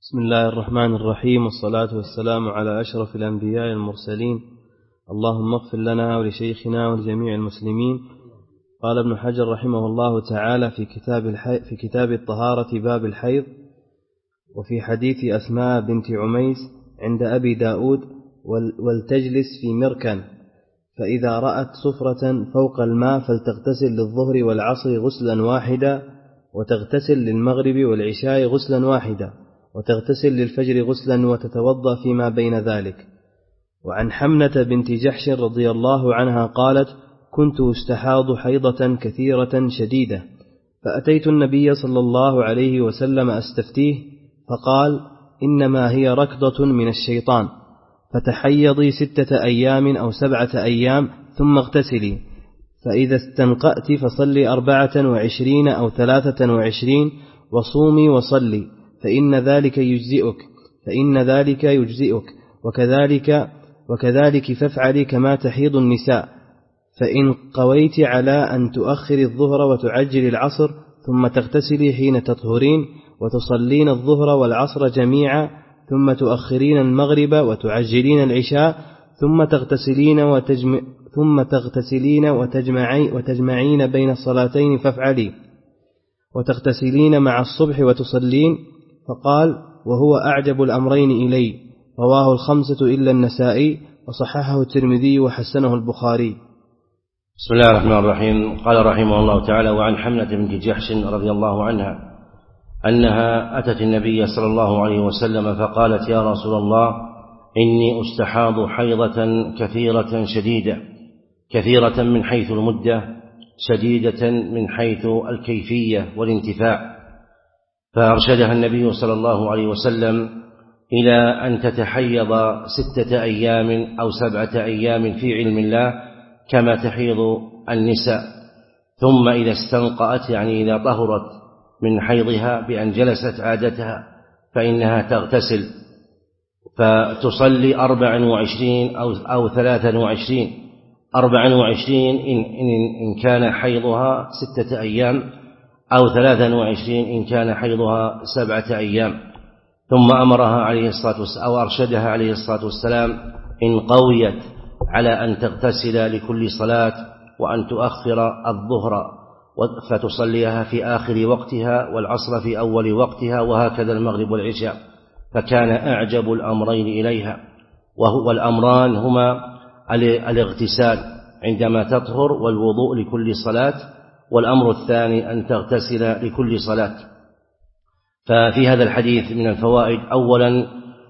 بسم الله الرحمن الرحيم، والصلاة والسلام على أشرف الأنبياء المرسلين. اللهم اغفر لنا ولشيخنا ولجميع المسلمين. قال ابن حجر رحمه الله تعالى في كتاب الطهارة باب الحيض: وفي حديث أسماء بنت عميس عند أبي داود: ولتجلس في مركن، فإذا رأت صفرة فوق الماء فلتغتسل للظهر والعصر غسلا واحدا، وتغتسل للمغرب والعشاء غسلا واحدا، وتغتسل للفجر غسلا، وتتوضأ فيما بين ذلك. وعن حمنة بنت جحش رضي الله عنها قالت: كنت استحاض حيضة كثيرة شديدة، فأتيت النبي صلى الله عليه وسلم أستفتيه، فقال: إنما هي ركضة من الشيطان، فتحيضي 6 أيام أو 7 أيام ثم اغتسلي، فإذا استنقأت فصلي 24 أو 23، وصومي وصلي، فإن ذلك يجزئك، وكذلك فافعلي كما تحيض النساء. فإن قويت على أن تؤخر الظهر وتعجل العصر، ثم تغتسلي حين تطهرين، وتصلين الظهر والعصر جميعا، ثم تؤخرين المغرب وتعجلين العشاء، ثم تغتسلين وتجمعين بين الصلاتين، فافعلي، وتغتسلين مع الصبح وتصلين. فقال: وهو أعجب الأمرين إلي. رواه 5 إلا النسائي، وصححه الترمذي وحسنه البخاري. بسم الله الرحمن الرحيم. قال رحمه الله تعالى: وعن حمنة بنت جحش رضي الله عنها أنها أتت النبي صلى الله عليه وسلم فقالت: يا رسول الله، إني أستحاض حيضة كثيرة شديدة، كثيرة من حيث المدة، شديدة من حيث الكيفية والانتفاع. فأرشدها النبي صلى الله عليه وسلم إلى أن تتحيض 6 أيام أو 7 أيام في علم الله كما تحيض النساء، ثم إذا استنقأت، يعني إذا طهرت من حيضها بأن جلست عادتها، فإنها تغتسل فتصلي 24 أو 23، 24 إن كان حيضها 6 أيام، أو 23 إن كان حيضها 7 أيام. ثم أمرها عليه الصلاة والسلام أو أرشدها عليه الصلاة والسلام إن قويت على أن تغتسل لكل صلاة، وأن تؤخر الظهر فتصليها في آخر وقتها، والعصر في أول وقتها، وهكذا المغرب والعشاء. فكان أعجب الأمرين إليها، والأمران هما الاغتسال عندما تطهر، والوضوء لكل صلاة، والأمر الثاني أن تغتسل لكل صلاة. ففي هذا الحديث من الفوائد: أولا،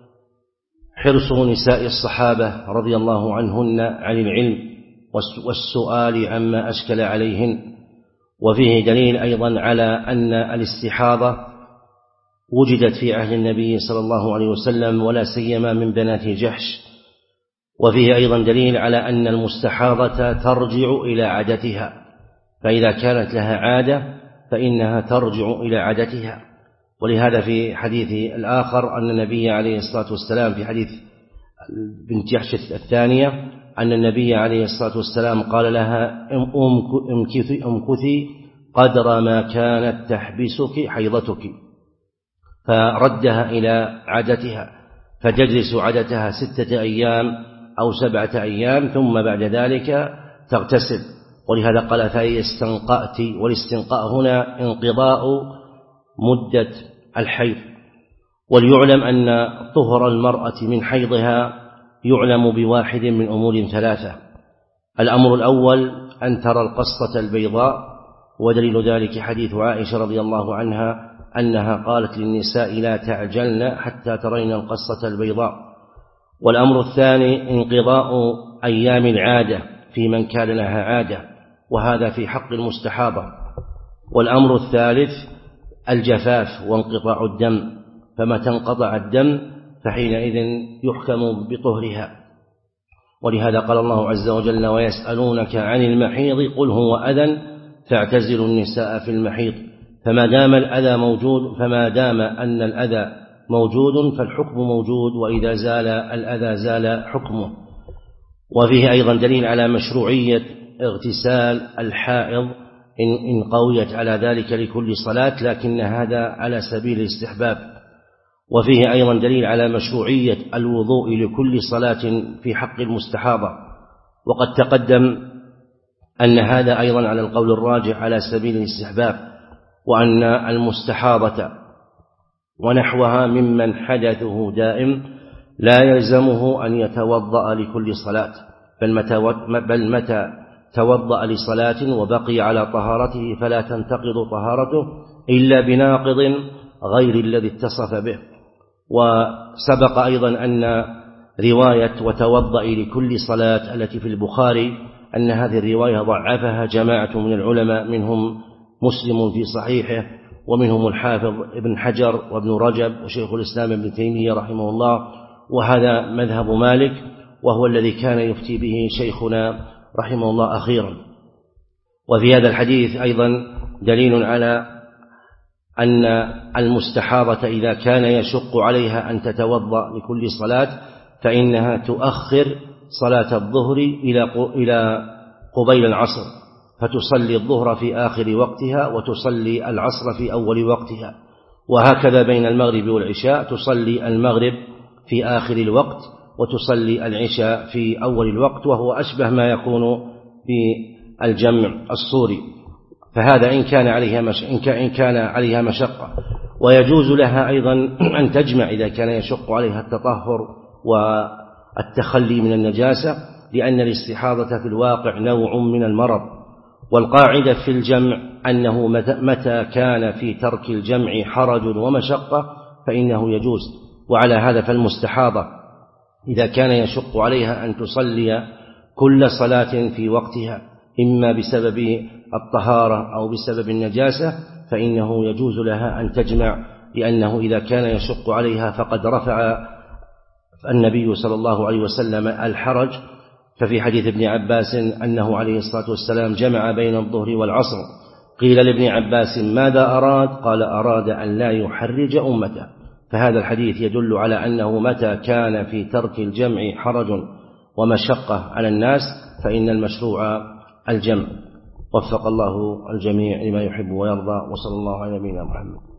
حرص نساء الصحابة رضي الله عنهن عن العلم والسؤال عما أشكل عليهن. وفيه دليل أيضا على أن الاستحاضة وجدت في عهد النبي صلى الله عليه وسلم، ولا سيما من بنات جحش. وفيه أيضا دليل على أن المستحاضة ترجع إلى عادتها، فإذا كانت لها عادة فإنها ترجع إلى عادتها. ولهذا في حديث الآخر أن النبي عليه الصلاة والسلام في حديث بنت جحش الثانية أن النبي عليه الصلاة والسلام قال لها: امكثي قدر ما كانت تحبسك حيضتك، فردها إلى عادتها، فتجلس عادتها 6 أيام أو 7 أيام، ثم بعد ذلك تغتسل. ولهذا قال: فإذا استنقأت، والاستنقاء هنا انقضاء مدة الحيض. وليعلم أن طهر المرأة من حيضها يعلم بواحد من أمور 3. الأمر الأول أن ترى القصة البيضاء، ودليل ذلك حديث عائشة رضي الله عنها أنها قالت للنساء: لا تعجلن حتى ترين القصة البيضاء. والأمر الثاني انقضاء أيام العادة في من كان لها عادة، وهذا في حق المستحاضة. والأمر الثالث الجفاف وانقطاع الدم، فمتى انقطع الدم فحينئذ يحكم بطهرها. ولهذا قال الله عز وجل: ويسألونك عن المحيض قل هو أذى فاعتزلوا النساء في المحيض. فما دام أن الأذى موجود فالحكم موجود، وإذا زال الأذى زال حكمه. وفيه أيضا دليل على مشروعية اغتسال الحائض إن قويت على ذلك لكل صلاة، لكن هذا على سبيل الاستحباب. وفيه أيضا دليل على مشروعية الوضوء لكل صلاة في حق المستحاضة، وقد تقدم أن هذا أيضا على القول الراجح على سبيل الاستحباب، وأن المستحاضة ونحوها ممن حدثه دائم لا يلزمه أن يتوضأ لكل صلاة، بل متى توضأ لصلاة وبقي على طهارته فلا تنتقض طهارته إلا بناقض غير الذي اتصف به. وسبق أيضا أن رواية وتوضئي لكل صلاة التي في البخاري أن هذه الرواية ضعفها جماعة من العلماء، منهم مسلم في صحيحه، ومنهم الحافظ ابن حجر وابن رجب وشيخ الإسلام ابن تيمية رحمه الله، وهذا مذهب مالك، وهو الذي كان يفتي به شيخنا رحمه الله أخيرا. وفي هذا الحديث أيضا دليل على أن المستحاضة إذا كان يشق عليها أن تتوضأ لكل صلاة فإنها تؤخر صلاة الظهر إلى قبيل العصر، فتصلي الظهر في آخر وقتها وتصلي العصر في أول وقتها، وهكذا بين المغرب والعشاء تصلي المغرب في آخر الوقت وتصلي العشاء في أول الوقت، وهو أشبه ما يكون بالجمع الصوري. فهذا إن كان عليها مشقة. ويجوز لها أيضا أن تجمع إذا كان يشق عليها التطهر والتخلي من النجاسة، لأن الاستحاضة في الواقع نوع من المرض. والقاعدة في الجمع أنه متى كان في ترك الجمع حرج ومشقة فإنه يجوز. وعلى هذا فالمستحاضة إذا كان يشق عليها أن تصلي كل صلاة في وقتها إما بسبب الطهارة أو بسبب النجاسة فإنه يجوز لها أن تجمع، لأنه إذا كان يشق عليها فقد رفع النبي صلى الله عليه وسلم الحرج. ففي حديث ابن عباس أنه عليه الصلاة والسلام جمع بين الظهر والعصر، قيل لابن عباس ماذا أراد؟ قال أراد أن لا يحرج أمته. فهذا الحديث يدل على أنه متى كان في ترك الجمع حرج ومشقة على الناس فإن المشروع الجمع. وفق الله الجميع لما يحب ويرضى، وصلى الله على نبينا محمد.